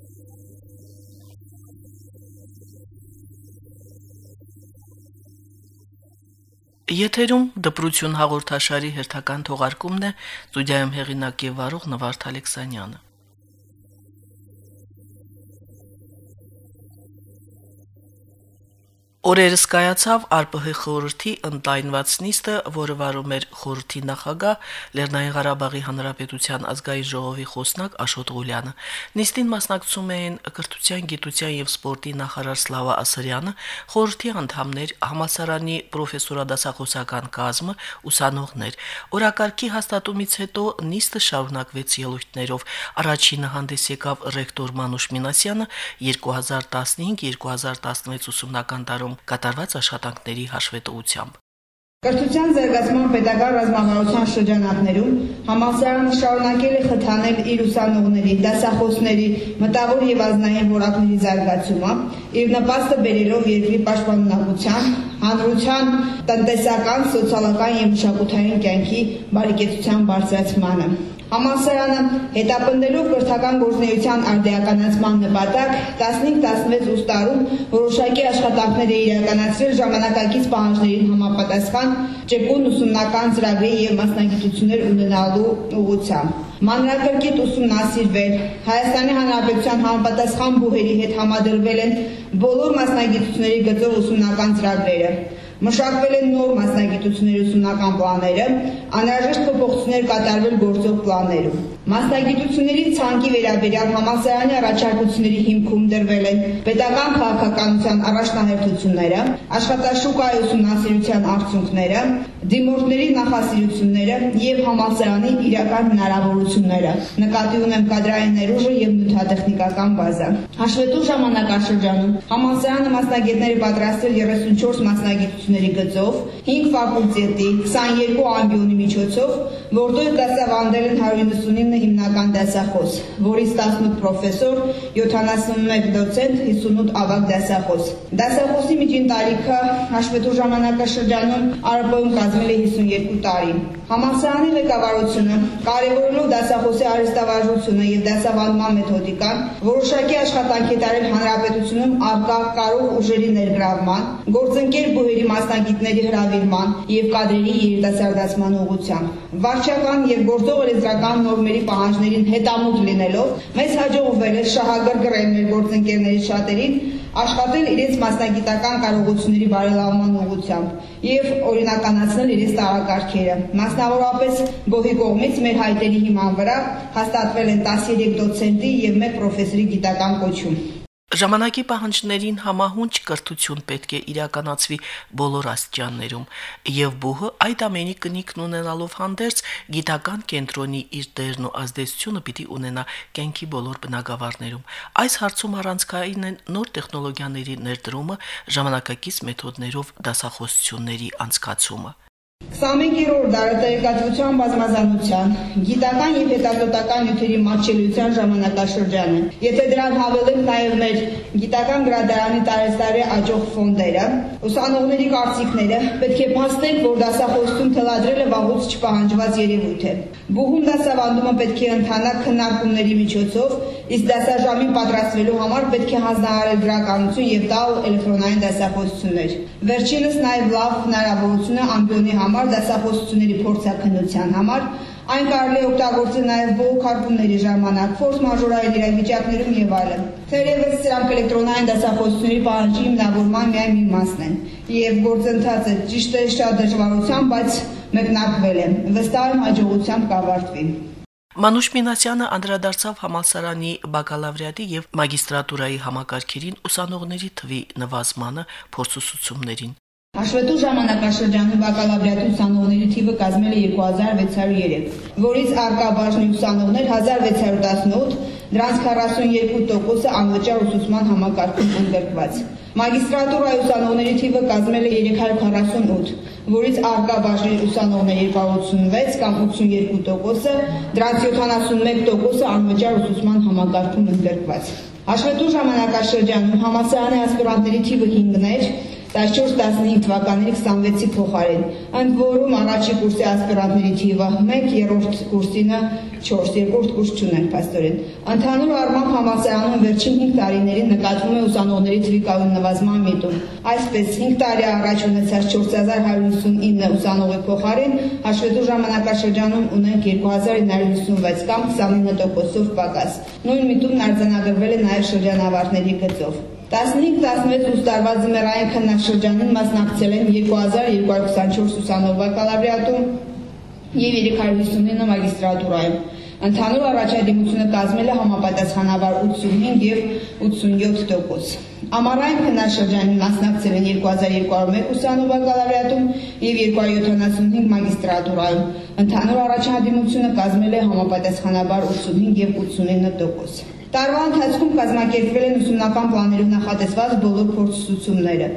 Եթերում դպրություն հաղորդաշարի հերթական թողարկումն է, ստուդիայում հեղինակ եւ վարող Նվարդ Ալեքսանյանը։ Օրերս կայացավ ԱՊՀ խորհրդի ընդլայնված նիստը, որը վարում էր խորհրդի նախագահ Լեռնային Ղարաբաղի Հանրապետության ազգային ժողովի խոսնակ Աշոտ Ղուլյանը։ Նիստին մասնակցում էին Կրթության, գիտության եւ սպորտի նախարար Սլավա Ասրյանը, խորհրդի անդամներ, համալսարանի պրոֆեսորադասախոսական կազմը, ուսանողներ։ Օրակարգի հաստատումից հետո նիստը շարունակվեց ելույթներով։ Առաջինը հանդես եկավ ռեկտոր Մանուշ Մինասյանը 2015-2016 ուսումնական տարում կատարված աշխատանքների հաշվետվությամբ։ Կրթության զարգացման պետական ռազմավարության շրջանակներում համալսարանը շարունակել է խթանել իր ուսանողների, դասախոսների, մտավոր եւ ազգային որակների զարգացումը, իր նպաստը բերելով երկրի պաշտպանունակության, հանրության, տնտեսական, սոցիալական եւ մշակութային կյանքի բարեկեցության բարձրացմանը։ Համալսարանը հետապնդելով կրթական գործունեության արդիականացման նպատակ 15-16 ուստարում որոշակի աշխատանքներ է իրականացրել ժամանակակից պահանջներին համապատասխան ճկուն ուսումնական ծրագրի եւ մասնագիտություններ ունենալու ուղղությամբ։ Մանրակրկիտ ուսումնասիրվել Հայաստանի Հանրապետության համապատասխան բուհերի հետ համադրվել են բոլոր մասնագիտությունների գծով ուսումնական ծրագրերը։ Մշակվել են նոր մասնագիտությունների ուսումնական պլանները, անհրաժեշտ փոփոխություններ կատարվել գործող պլաններում։ Մասնագիտությունների ցանկի վերաբերյալ համալսարանի առաջարկությունների հիմքում դրվել են պետական քաղաքականության առաջնահերթությունները, աշխատաշուկայի ուսումնասիրության արդյունքները, դիմորդների նախասիրությունները եւ համալսարանի իրական հնարավորությունները։ Նկատի ունեմ կադրային ներուժը եւ նյութատեխնիկական բազա։ Հաշվետու ժամանակաշրջանում համալսարանը մասնագետները պատրաստել 34 մասնագիտությունների գծով, 5 ֆակուլտետի, 22 ամբիոնի միջոցով, որտեղ դասավանդել են 199 հիմնական դասախոս, որից 18 պրոֆեսոր, 71 դոցենտ, 58 ավագ դասախոս։ Դասախոսի միջին տարիքը հաշվետու ժամանակաշրջանում ԱՊՀ-ում կազմել է 52 տարի։ Համալսարանի ղեկավարությունը, կարևորելով դասախոսի արհեստավարժությունը եւ դասավանդման մեթոդիկան, որոշակի աշխատանք է տարել հանրապետությունում առկա կարող ուժերի ներգրավման, գործընկեր բուհերի մասնագետների հրավիրման եւ կադրերի երիտասարդացման ուղղությամբ։ Վարչական եւ գործող լեզվական նորմերի պահանջներին հետամուտ լինելով, մեզ հաջողվել է շահագրգռել մեր գործընկերների շատերին աշխատել իրենց մասնագիտական կարողությունների բարելավման ուղղությամբ եւ օրինականացնել իրենց տարակարգերը։ Մասնավորապես բոհի կողմից մեր հայտերի հիման վրա հաստատվել են 13 դոցենտի եւ 1 պրոֆեսորի գիտական կոչում։ Ժամանակի պահանջներին համահունչ կրթություն պետք է իրականացվի բոլոր աստիճաններում, եւ բուհը այդ ամենի կնիքն ունենալով հանդերձ գիտական կենտրոնի իր դերն ու ազդեցությունը պիտի ունենա կյանքի բոլոր բնագավառներում։ Այս հարցում առանցքային են նոր տեխնոլոգիաների ներդրումը, ժամանակակից մեթոդներով դասախոսությունների անցկացումը։ 21-րդ դարը տեղեկատվության բազմազանության, գիտական եւ հետազոտական նյութերի մատչելիության ժամանակաշրջան է։ Եթե դրան հավելենք նաեւ մեր գիտական գրադարանի տարեստարի աճող ֆոնդերը, ուսանողների կարծիքները, պետք է փաստենք, որ դասախոսություն թելադրելը վաղուց չպահանջված երևույթ է։ Բուհում դասավանդումը պետք է ընթանա քննարկումների միջոցով, իսկ դասաժամին պատրաստվելու համար պետք է հանձնարարել գրականություն եւ տալ էլեկտրոնային դասախոսություններ։ Վերջինս նաեւ լավ հնարավորություն է ամբիոնի համար դասախոսությունների փորձաքննության համար, այն կարելի է օգտագործել նաև բողոքարկումների ժամանակ, ֆորս մաժորային իրավիճակներում եւ այլն։ Թերևս սրանք էլեկտրոնային դասախոսությունների պահանջի հիմնավորման միայն մի մասն են, եւ գործընթացը ճիշտ է շատ դժվարությամբ, բայց մեկնարկվել է։ Վստահ եմ հաջողությամբ կավարտվի։ Մանուշ Մինասյանը անդրադարձավ համալսարանի բակալավրիատի եւ մագիստրատուրայի համակարգերին ուսանողների թվի նվազմանը, փորձուսուցումներին։ Հաշվետու ժամանակաշրջանում բակալավրիատի ուսանողների թիվը կազմել է 2603, որից առկա բաժնի ուսանողներ 1618, դրանց 42%-ը անվճար ուսուցման համակարգում ընդգրկված։ Մագիստրատուրայի ուսանողների թիվը կազմել է 348, որից առկա բաժնի ուսանողների 286 կամ 82%-ը, դրանց 71%-ը անվճար ուսուցման համակարգում ընդգրկված։ Հաշվետու ժամանակաշրջանում համալսարանի ասպիրանտների թիվը 5-ն էր, 14-15 թվականների 26-ի փոխարեն, ընդ որում առաջի կուրսի ասպիրանտների թիվը 1, երրորդ կուրսինը 4, երկրորդ կուրս չունեն փաստորեն։ Ընդհանուր առմամբ համալսարանում վերջին 5 տարիներին նկատվում է ուսանողների թվի կայուն նվազման միտում։ Այսպես 5 տարի առաջ ունեցած 4159 ուսանողի փոխարեն հաշվետու ժամանակաշրջանում ունենք 2956 կամ 29%-ով պակաս։ Նույն միտումն արձանագրվել է նաև շրջանավարտների գծով։ 15-16 ուսանողների ձմեռային քննաշրջանին մասնակցել են 2224 ուսանող բակալավրիատում և 359 մագիստրատուրայում։ Ընդհանուր առաջադիմությունը կազմել է համապատասխանաբար 85 և 87%։ Ամառային քննաշրջանին մասնակցել են 2201 ուսանող բակալավրիատում և 275 մագիստրատուրայում։ Ընդհանուր առաջադիմությունը կազմել է համապատասխանաբար 85 և 89%։ Տարվա ընթացքում կազմակերպվել են ուսումնական պլաներում նախատեսված բոլոր փորձուսուցումները,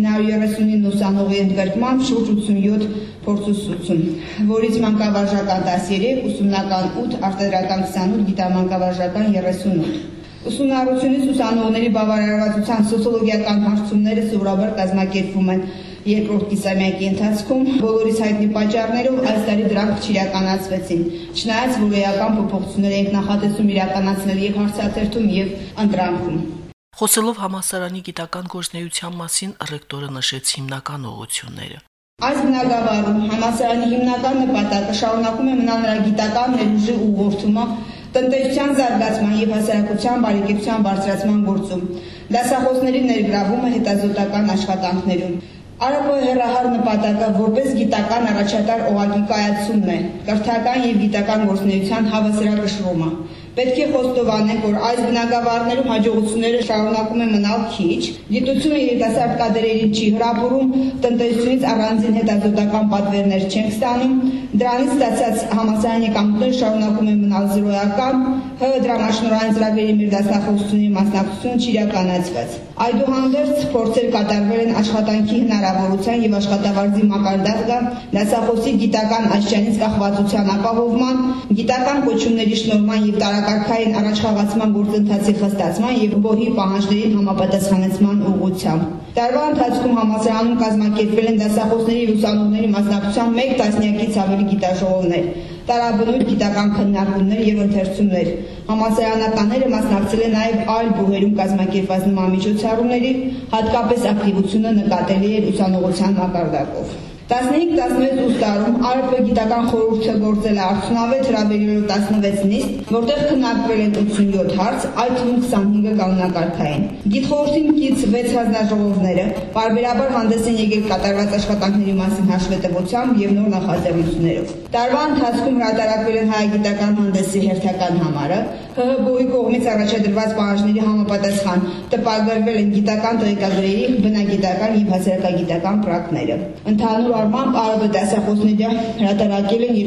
939 ուսանողի ընդգրկմամբ շուրջ 87 փորձուսուցում, որից մանկավարժական 13, ուսումնական 8, արտադրական 28, գիտամանկավարժական 38։ Ուսումնառությունից ուսանողների բավարարվածության սոցիոլոգիական հարցումները սովորաբար կազմակերպվում են երկրորդ կիսամյակի ընթացքում, բոլորիս հայտնի պատճառներով այս տարի դրանք չիրականացվեցին, չնայած որ էական փոփոխություններ ենք նախատեսում իրականացնել և հարցաթերթում և ընտրանքում։ Խոսելով համալսարանի գիտական գործունեության մասին, ռեկտորը նշեց հիմնական ուղղությունները։ Այս բնագավառում համալսարանի հիմնական նպատակը շարունակում է մնալ նրա գիտական ներուժի ուղղորդումը, տնտեսության զարգացման և հասարակության բարեկեցության բարձրացման գործում, դասախոսների ներգրավումը հետազոտական աշխատանքներում։ ԱՌՊ-ի հեռահար նպատակը որպես գիտական առաջատար օղակի կայացումն է, կրթական և գիտական գործունեության հավասարակշռումը։ Պետք է խոստովանենք, որ այս բնագավառներում հաջողությունները շարունակում են մնալ քիչ, գիտությունը երիտասարդ կադրերին չի հրապուրում, տնտեսությունից առանձին հետազոտական պատվերներ չենք ստանում, դրանից ստացած համալսարանի եկամուտները շարունակում են մնալ զրոյական, ՀՀ դրամաշնորհային ծրագրերի մեր դասախոսությունների մասնակցությունը չիրականացված։ Այդուհանդերձ փորձեր կատարվել են աշխատանքի հնարավորության և աշխատավարձի մակարդակը, դասախոսի գիտական աստիճանից կախվածության ապահովման, գիտական կոչումների շնորհման և տարակարգային առաջխաղացման գործընթացի խստացման և ԲՈՀ-ի պահանջներին համապատասխանեցման ուղղությամբ։ Տարվա ընթացքում համալսարանում կազմակերպվել են դասախոսների և ուսանողների մասնակցությամբ 1 տասնյակից ավելի գիտաժողովներ, տարաբնույթ գիտական քննարկումներ և ընթերցումներ։ Համալսարանականները մասնակցել են նաև այլ ԲՈՀ-երում կազմակերպված նման միջոցառումների, հատկապես ակտիվությունը նկատելի էր ուսանողության մակարդակով։ 15-16 ուստարում ԱՌՊ գիտական խորհուրդը գործել է արդյունավետ հրավերելով 16 նիստ, որտեղ քննարկվել են 87 հարց, այդ թվում 25-ը կանոնակարգային։ Գիտխորհրդին կից 6 հանձնաժողովները պարբերաբար հանդես են եկել կատարված աշխատանքների մասին հաշվետվությամբ և նոր նախաձեռնություններով։ Տարվա ընթացքում հրատարակվել են հայագիտական հանդեսի հերթական համարը, ՀՀ ԲՈՀ-ի կողմից առաջադրված պահանջների համապատասխան տպագրվել են գիտական տեղեկագրերի, բնագիտական և հասարակագիտական պրակները։ Ընդհանուր առմամբ ԱՌՊ դասախոսները հրատարակել են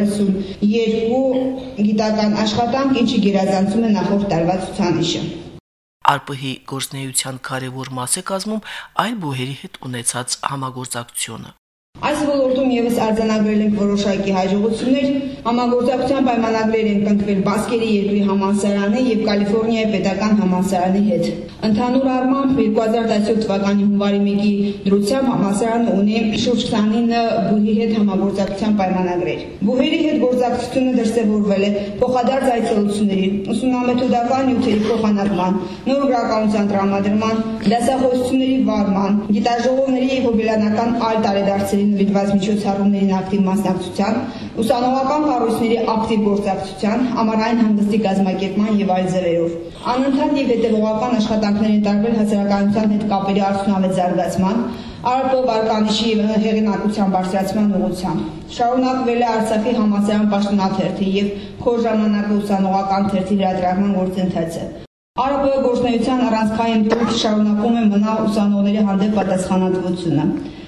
232 գիտական աշխատանք, ինչը գերազանցում է նախորդ տարվա ցուցանիշը։ ԱՌՊ-ի գործունեության կարևոր մաս է կազմում այլ ԲՈՀ-երի հետ ունեցած համագործակցությունը։ Այս ոլորտում ևս արձանագրել ենք որոշակի հաջողություններ, համագործակցության պայմանագրեր են կնքվել Բասկերի երկրի համալսարանի և Կալիֆոռնիայի պետական համալսարանի հետ։ Ընդհանուր առմամբ 2017 թվականի հունվարի 1-ի դրությամբ համալսարանը ունի շուրջ 29 ԲՈՀ-ի հետ համագործակցության պայմանագրեր։ ԲՈՀ-երի հետ գործակցությունը դրսևորվել է փոխադարձ այցելությունների, ուսումնամեթոդական նյութերի փոխանակման, նոր գրականության տրամադրման, դասախոսությունների վարման, գիտաժողովների և հոբելյանական այլ տարեդարձերի նվիրված միջոցառումներին ակտիվ մասնակցության, ուսանողական կառույցների ակտիվ գործակցության, ամառային հանգստի կազմակերպման և այլ ձևերով։ Անընդհատ և հետևողական աշխատանքներ են տարվել հասարակայնության հետ կապերի արդյունավետ զարգացման, ԱՌՊ վարկանիշի և հեղինակության բարձրացման ուղղությամբ։ Շարունակվել է Արցախի համալսարան պաշտոնաթերթի և Քոր ժամանակը ուսանողական թերթի հրատարակման գործընթացը։ ԱՌՊ գործունեության առանցքային դուրս շարունակում է մնալ ուսանողների հանդեպ պատասխանատվությունը։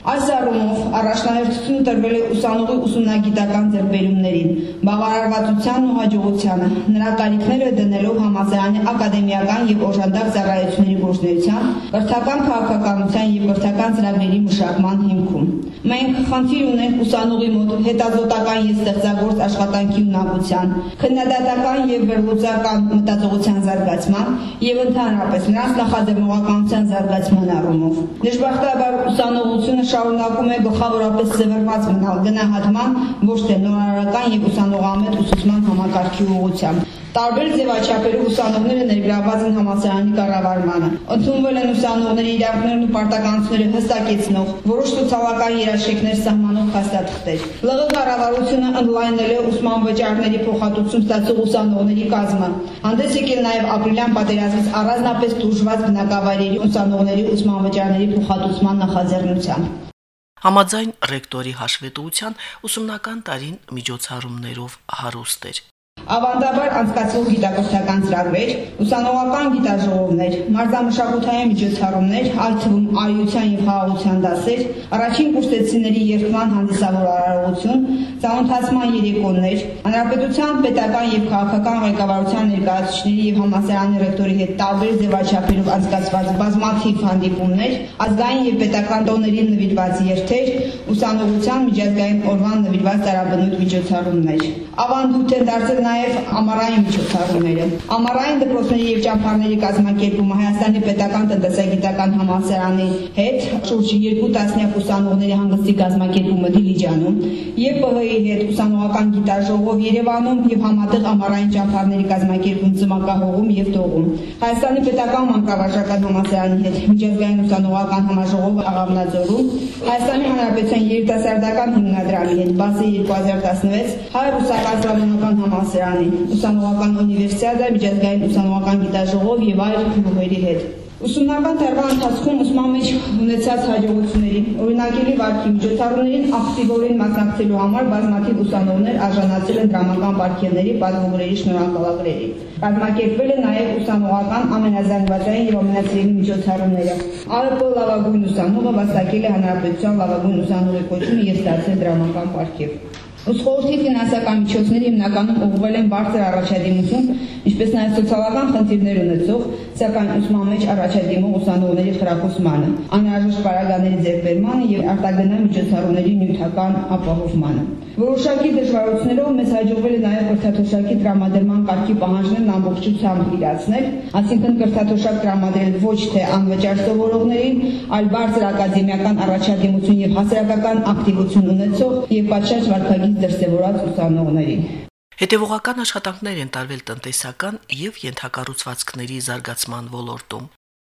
Այս առումով առաջնահերթությունը տրվել է ուսանողի ուսումնագիտական ձեռքբերումներին, բավարարվածությանն ու հաջողությանը, նրա կարիքները դնելով համալսարանի ակադեմիական եւ օժանդակ ծառայությունների գործունեության, կրթական քաղաքականության եւ կրթական ծրագրերի մշակման հիմքում։ Մենք խնդիր ունենք ուսանողի մոտ հետազոտական եւ ստեղծագործ աշխատանքի ունակության, քննադատական եւ վերլուծական մտածողության զարգացման եւ ընդհանրապես նրանց նախաձեռնողականության զարգացման առումով։ Դժբախտաբար ուսանողությունը շարունակում է գլխավորապես զվարված մնալ գնահատման, ոչ թե նորարարական եւ ուսանողամետ ուսուցման համակարգի ուղղությամբ։ Տարբեր ձևաչափերով ուսանողները ներգրավված են համալսարանի կառավարմանը։ Ընդունվել են ուսանողների իրավունքներն ու պարտականությունները հստակեցնող, որոշ սոցիալական երաշխիքներ սահմանող փաստաթղթեր։ ԼՂ կառավարությունը ընդլայնել է ուսման վճարների փոխհատուցում ստացող ուսանողների կազմը։ Հանդես եկել նաև ապրիլյան պատերազմից առանձնապես տուժված բնակավայրերի ուսանողների ուսման վճարների փոխհատուցման նախաձեռնությամբ։ Համաձայն ռեկտորի հաշվետվության ուսումնական տարին միջոցառումներով հարուստ էր։ Ավանդաբար անցկացվող գիտակրթական ծրագրեր, ուսանողական գիտաժողովներ, մարզամշակութային միջոցառումներ, այդ թվում արիության եւ խաղաղության դասեր, առաջին կուրսեցիների երթման հանդիսավոր արարողություն, ծանոթացման երեկոներ, հանրապետության պետական եւ քաղաքական ղեկավարության ներկայացուցիչների եւ համալսարանի ռեկտորի հետ տարբեր ձևաչափերով անցկացված բազմաթիվ հանդիպումներ, ազգային եւ պետական տոներին նվիրված երթեր, ուսանողության միջազգային օրվան նվիրված տարաբնույթ միջոցառումներ։ Ավանդույթ են դարձել նաև ամառային միջոցառումները։ Ամառային դպրոցների եւ ճամփաների կազմակերպումը Հայաստանի պետական տնտեսագիտական համալսարանի հետ, շուրջ 2 տասնյակ ուսանողների հանգստի կազմակերպումը Դիլիջանում եւ ՊՀ-ի հետ ուսանողական գիտաժողով Երևանում եւ համատեղ ամառային ճամփաների կազմակերպում Ծմակահողում եւ Տողում։ Հայաստանի պետական մանկավարժական համալսարանի հետ միջազգային ուսանողական համաժողովը Աղավնաձորում, Հայաստանի Հանրապետության երիտասարդական հիմնադրամի հետ բացի 2016 հայ-ռուսական սլավոնական համալսարանի, ուսանողական ունիվերսիադա, միջազգային ուսանողական գիտաժողով եւ այլ քննողների հետ։ Ուսումնական տարվա ընթացքում ուսման մեջ ունեցած հաջողությունների, օրինակելի վարքի միջոցառումներին ակտիվորեն մասնակցելու համար բազմաթիվ ուսանողներ արժանացել են դրամական պարգևների, պատվոգրերի, շնորհակալագրերի։ Կազմակերպվել է նաև ուսանողական ամենազանգվածային եւ ամենացիելի միջոցառումները։ ԱՊ լավագույն ուսանողը վաստակել է հանրապետության լավագույն ուսանողի կոչումը եւ ստացել դրամական պարգև։ Ուսխորհրդի ֆինանսական միջոցները հիմնականում ուղղվել են բարձր առաջադիմություն, ինչպես նաև սոցիալական խնդիրներ ունեցող, սակայն ուսման մեջ առաջադիմող ուսանողների խրախուսմանը, անհրաժեշտ պարագաների ձեռքբերմանը եւ արտագնա միջոցառումների նյութական ապահովմանը։ Որոշակի դժվարություններով մեզ հաջողվել է նաև կրթաթոշակի տրամադրման կարգի պահանջներն ամբողջությամբ իրացնել, այսինքն կրթաթոշակ տրամադրել ոչ թե անվճար սովորողներին, այլ բարձր ակադեմիական առաջադիմություն եւ հասարակական ակտիվություն ունեցող եւ պատշաճ վարքագիծ դրսեւորած ուսանողներին։ Հետևողական աշխատանքներ են տարվել տնտեսական եւ ենթակառուցվածքների զարգացման ոլորտում։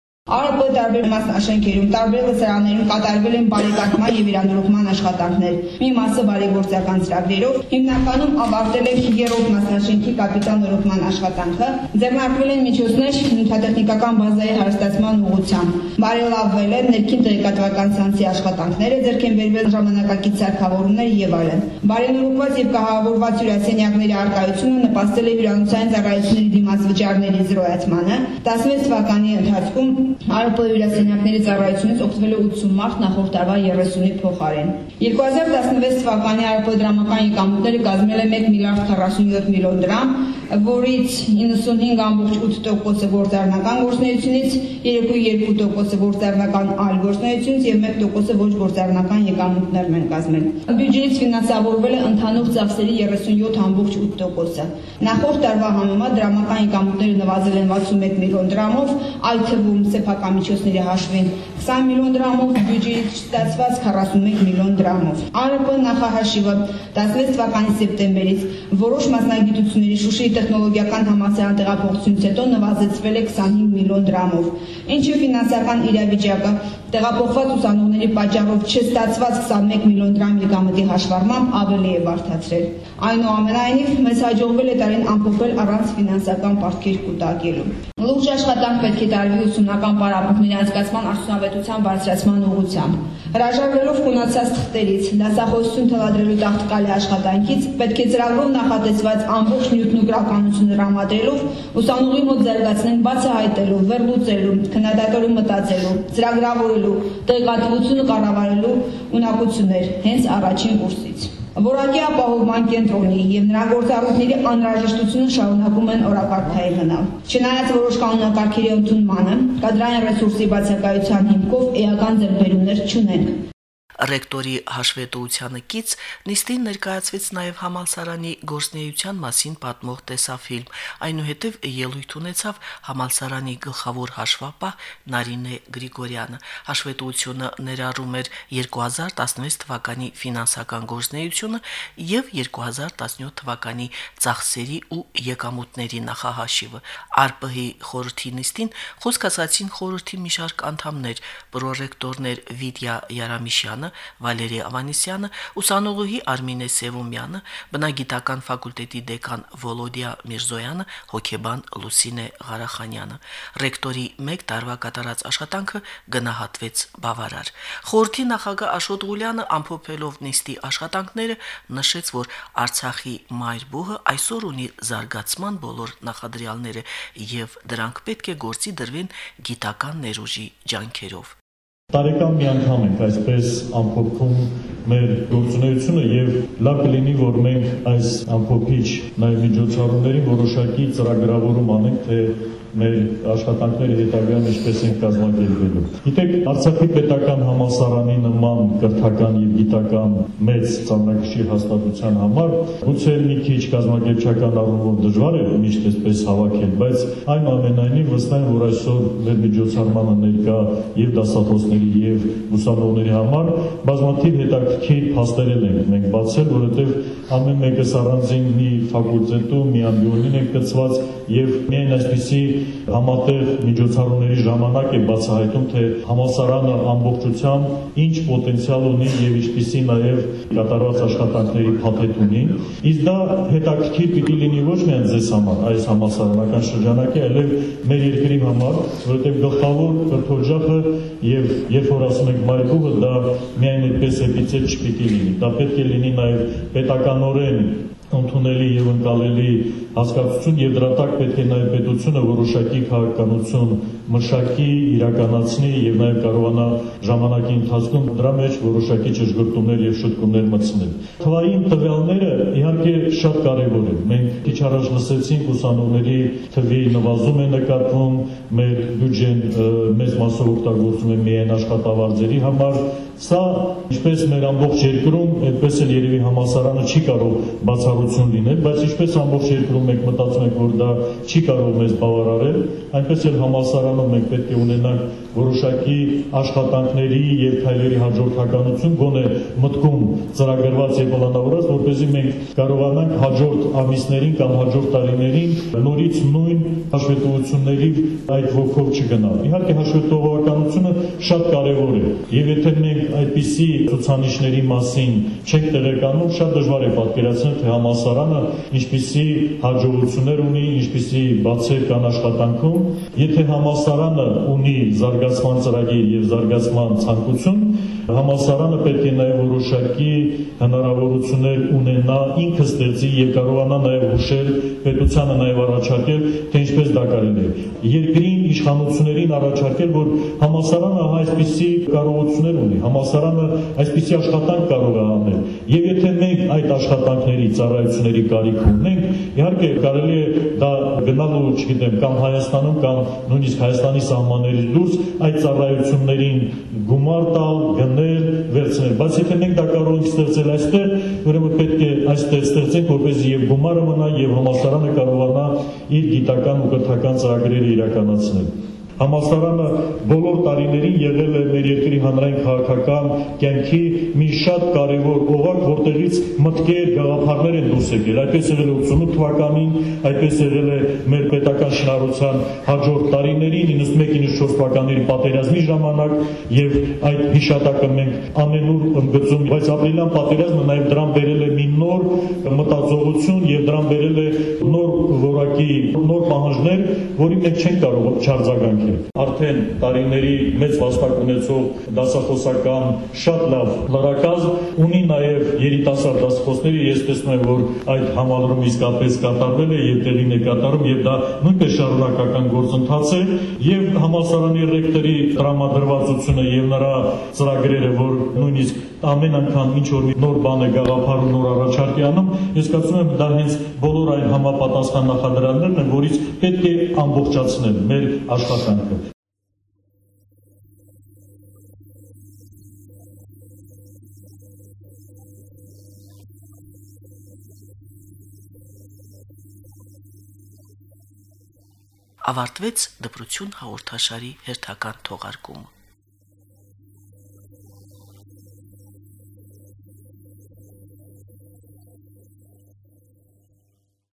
ԱՊ տարբեր մասնաշենքերում, տարբեր լսարաններում կատարվել են բարեկարգման եւ իրանորոգման աշխատանքներ։ Մի մասը բարեգործական ծրագրերով, հիմնականում ավարտել է 3-րդ մասնաշենքի կապիտալնորոգման աշխատանքը, ձեռնարկվել են միջոցներ նյութատեխնիկական բազայի հարստացման ուղղությամբ, բարելավվել են ներքին տեղեկատվական ցանցի աշխատանքները, ձեռք են բերվել ժամանակակից սարքավորումներ եւ այլն։ Բարենորոգված եւ կահավորված հյուրասենյակների արկայությունը նպաստել է հյուրանոցային ծառայությունների դիմաց վճարների զրոյացմանը։ 16 թվականի ընթացքում ԱՊ հյուրասենյակների ծառայությունից օգտվել է 80 մարդ նախորդ տարվա 30-ի փոխարեն։ 2016 թվականի ԱՊ դրամական եկամուտները կազմել է 1 միլիարդ 47 միլիոն դրամ, որից 95.8%-ը գործառնական գործունեությունից, 3.2%-ը գործառնական այլ գործունեությունից եւ 1%-ը ոչ գործառնական եկամուտներն են կազմել։ Բյուջեից ֆինանսավորվել է ընդհանուր ծախսերի 37.8%-ը։ Նախորդ տարվա համեմատ դրամական եկամուտները նվազել են 61 միլիոն դրամով, այդ թվում սեփական միջոցների հաշվին 20 միլիոն դրամով, բյուջեից ստացված 41 միլիոն դրամով։ ԱՊ նախահաշիվը 16 թվականի սեպտեմբերից որոշ մասնագիտությունների Շուշիի տեխնոլոգիական համալսարան տեղափոխությունից հետո նվազեցվել է 25 միլիոն դրամով, ինչը ֆինանսական իրավիճակը տեղափոխված ուսանողների պատճառով չստացված 21 միլիոն դրամ եկամտի հաշվառմամբ ավելի է բարդացրել։ Այնուամենայնիվ, մեզ հաջողվել է տարին ամփոփել առանց ֆինանսական պարտքեր կուտակելու։ Լուրջ աշխատանք պետք է տարվի ուսումնական պարապմունքների անցկացման արդյունավետության բարձրացման ուղղությամբ։ Հրաժարվելով կունացած թղթերից, դասախոսություն թելադրելու տաղտկալի աշխատանքից, պետք է ծրագրով նախատեսված ամբողջ նյութն ու գրականությունը տրամադրելով ուսանողի մոտ զարգացնենք բացահայտելու, վերլուծելու, քննադատորեն մտածելու, ծրագրավորելու, արտադրելու, տեղատվությունը կառավարելու ունակություններ հենց առաջին կուրսից։ Որակի ապահովման կենտրոնի և նրա գործառույթների անհրաժեշտությունը շարունակում են օրակարգային մնալ։ Չնայած որոշ կանոնակարգերի ընդունմանը, կադրային ռեսուրսի բացակայության հիմքով էական ձեռքբերումներ չունենք։ Ռեկտորի հաշվետվությանը կից նիստին ներկայացվեց նաև համալսարանի գործունեության մասին պատմող տեսաֆիլմ, այնուհետև ելույթ ունեցավ համալսարանի գլխավոր հաշվապահ Նարինե Գրիգորյանը։ Հաշվետվությունը ներառում էր 2016 թվականի ֆինանսական գործունեությունը և 2017 թվականի ծախսերի ու եկամուտների նախահաշիվը։ ԱՌՊՀ-ի խորհրդի նիստին խոսք ասացին խորհրդի մի շարք անդամներ, պրոռեկտորներ Վիդյա Յարամիշյանը, Վալերի Ավանեսյանը, ուսանողուհի Արմինե Սևումյանը, բնագիտական ֆակուլտետի դեկան Վոլոդիա Միրզոյանը, հոգեբան Լուսինե Ղարախանյանը։ Ռեկտորի 1 տարվա կատարած աշխատանքը գնահատվեց բավարար։ Խորհրդի նախագահ Աշոտ Ղուլյանը ամփոփելով նիստի աշխատանքները նշեց, որ Արցախի մայր բուհը այսօր ունի զարգացման բոլոր նախադրյալները եւ դրանք պետք է գործի դրվեն գիտական ներուժի ջանքերով։ Տարեկան մի անգամ ենք այսպես ամփոփում մեր գործունեությունը եւ լավ կլինի, որ մենք այս ամփոփիչ նաեւ միջոցառումներին որոշակի ծրագրավորում անենք, թե մեր աշխատանքները հետագայում ինչպես են կազմակերպելու։ Գիտեք, Արցախի պետական համալսարանի նման կրթական եւ գիտական մեծ ծանրակշիռ հաստատության համար գուցե մի քիչ կազմակերպչական առումով դժվար է միշտ այսպես հավաքել, բայց այնուամենայնիվ վստահ եմ, որ այսօր մեր միջոցառմանը ներկա եւ դասախոսների եւ ուսանողների համար բազմաթիվ հետաքրքիր փաստեր ենք մենք բացել, որովհետեւ ամեն մեկս առանձին մի ֆակուլտետում, մի ամբիոնին ենք կցված եւ միայն այսպիսի համատեղ միջոցառումների ժամանակ է բացահայտում, թե համալսարանը ամբողջությամբ ինչ պոտենցիալ ունի եւ ինչպիսի նաեւ կատարված աշխատանքների փաթեթ ունի։ Իսկ դա հետաքրքիր պիտի լինի ոչ միայն ձեզ համար, այս համալսարանական շրջանակի, այլև մեր երկրի համար, որովհետեւ գլխավոր կրթօջախը եւ երբ որ ասում ենք մայրբուհը, դա միայն այդպես էպիցենտր չպիտի լինի։ Դա պետք է լինի նաեւ պետականորեն ընդունելի եւ ընկալելի հասկացություն եւ դրա տակ պետք է նաեւ պետությունը որոշակի քաղաքականություն մշակի, իրականացնի եւ նաեւ կարողանա ժամանակի ընթացքում դրա մեջ որոշակի ճշգրտումներ եւ շտկումներ մտցնել։ Թվային տվյալները իհարկե շատ կարեւոր են։ Մենք քիչ առաջ լսեցինք ուսանողների թվի նվազում է նկատվում, մեր բյուջեն մեծ մասով օգտագործում է միայն աշխատավարձերի համար։ Սա ինչպես մեր ամբողջ երկրում, այդպես էլ երևի համալսարանը չի կարող բացառություն լինել, բայց ինչպես ամբողջ երկրում մենք մտածում ենք, որ դա չի կարող մեզ բավարարել, այնպես էլ համալսարանում մենք պետք է ունենանք որոշակի աշխատանքների եւ քայլերի հաջորդականություն, գոնե մտքում ծրագրված եւ պլանավորված, որպեսզի մենք կարողանանք հաջորդ ամիսներին կամ հաջորդ տարիներին նորից նույն հաշվետվությունների այդ ոգով չգնալ։ Իհարկե հաշվետվողականությունը շատ կարեւոր է եւ եթե մենք այդպիսի ցուցանիշների մասին չենք տեղեկանում, շատ դժվար է պատկերացնել, թե համալսարանը ինչպիսի հաջողություններ ունի, ինչպիսի բացեր կան աշխատանքում։ Եթե համալսարանը ունի զարգացման ծրագիր եւ զարգացման ցանկություն, համալսարանը պետք է նաեւ որոշակի հնարավորություններ ունենա ինքը ստեղծի եւ կարողանա նաեւ հուշել պետությանը նաեւ առաջարկել, թե ինչպես դա կարելի է։ Երկրին իշխանություններին առաջարկել, որ համալսարանը այսպիսի կարողություններ ունի, համալսարանը այսպիսի աշխատանք կարող է անել։ Եվ եթե մենք այդ աշխատանքների, ծառայությունների կարիք ունենք, իհարկե կարելի է դա գնալու, չգիտեմ, կամ Հայաստանում, կամ նույնիսկ Հայաստանի սահմաններից դուրս այդ ծառայություններին գումար տալ, գնել, վերցնել։ Բայց եթե մենք դա կարող ենք ստեղծել այստեղ, ուրեմն պետք է այստեղ ստեղծենք, որպեսզի եւ գումարը մնա եւ համալսարանը կարողանա իր գիտական ու կրթական ծրագրերը իրականացնել։ Համալսարանը բոլոր տարիներին եղել է մեր երկրի հանրային քաղաքական կյանքի մի շատ կարևոր օղակ, որտեղից մտքեր, գաղափարներ են դուրս եկել։ Այդպես եղել է 88 թվականին, այդպես եղել է մեր պետական շինարարության հաջորդ տարիներին, 91-94 թվականների պատերազմի ժամանակ, եւ այդ հիշատակը մենք ամենուր ընդգծում, բայց ապրիլյան պատերազմը նաեւ դրան բերել է մի նոր մտածողություն եւ դրան բերել է նոր որակի նոր պահանջներ, որի մեջ չեն կարող չարձագանքել։ Արդեն տարիների մեծ վաստակ ունեցող դասախոսական շատ լավ լրակազմ ունի նաեւ երիտասարդ դասախոսների, ես տեսնում եմ, որ այդ համալրում իսկապես կատարվել է եւ տեղին է կատարում եւ դա նույնպես շարունակական գործընթաց է եւ համալսարանի ռեկտորի տրամադրվածությունը եւ նրա ծրագրերը, որ նույնիսկ ամեն անգամ ինչ որ նոր բան է գաղափարում, նոր առաջարկի անում, ես կարծում եմ դա հենց բոլոր այն համապատասխան նախադրյալներն են, որից պետք է ամբողջացնել մեր աշխատանքը։ Ավարտվեց դպրություն հաղորդաշարի հերթական թողարկումը։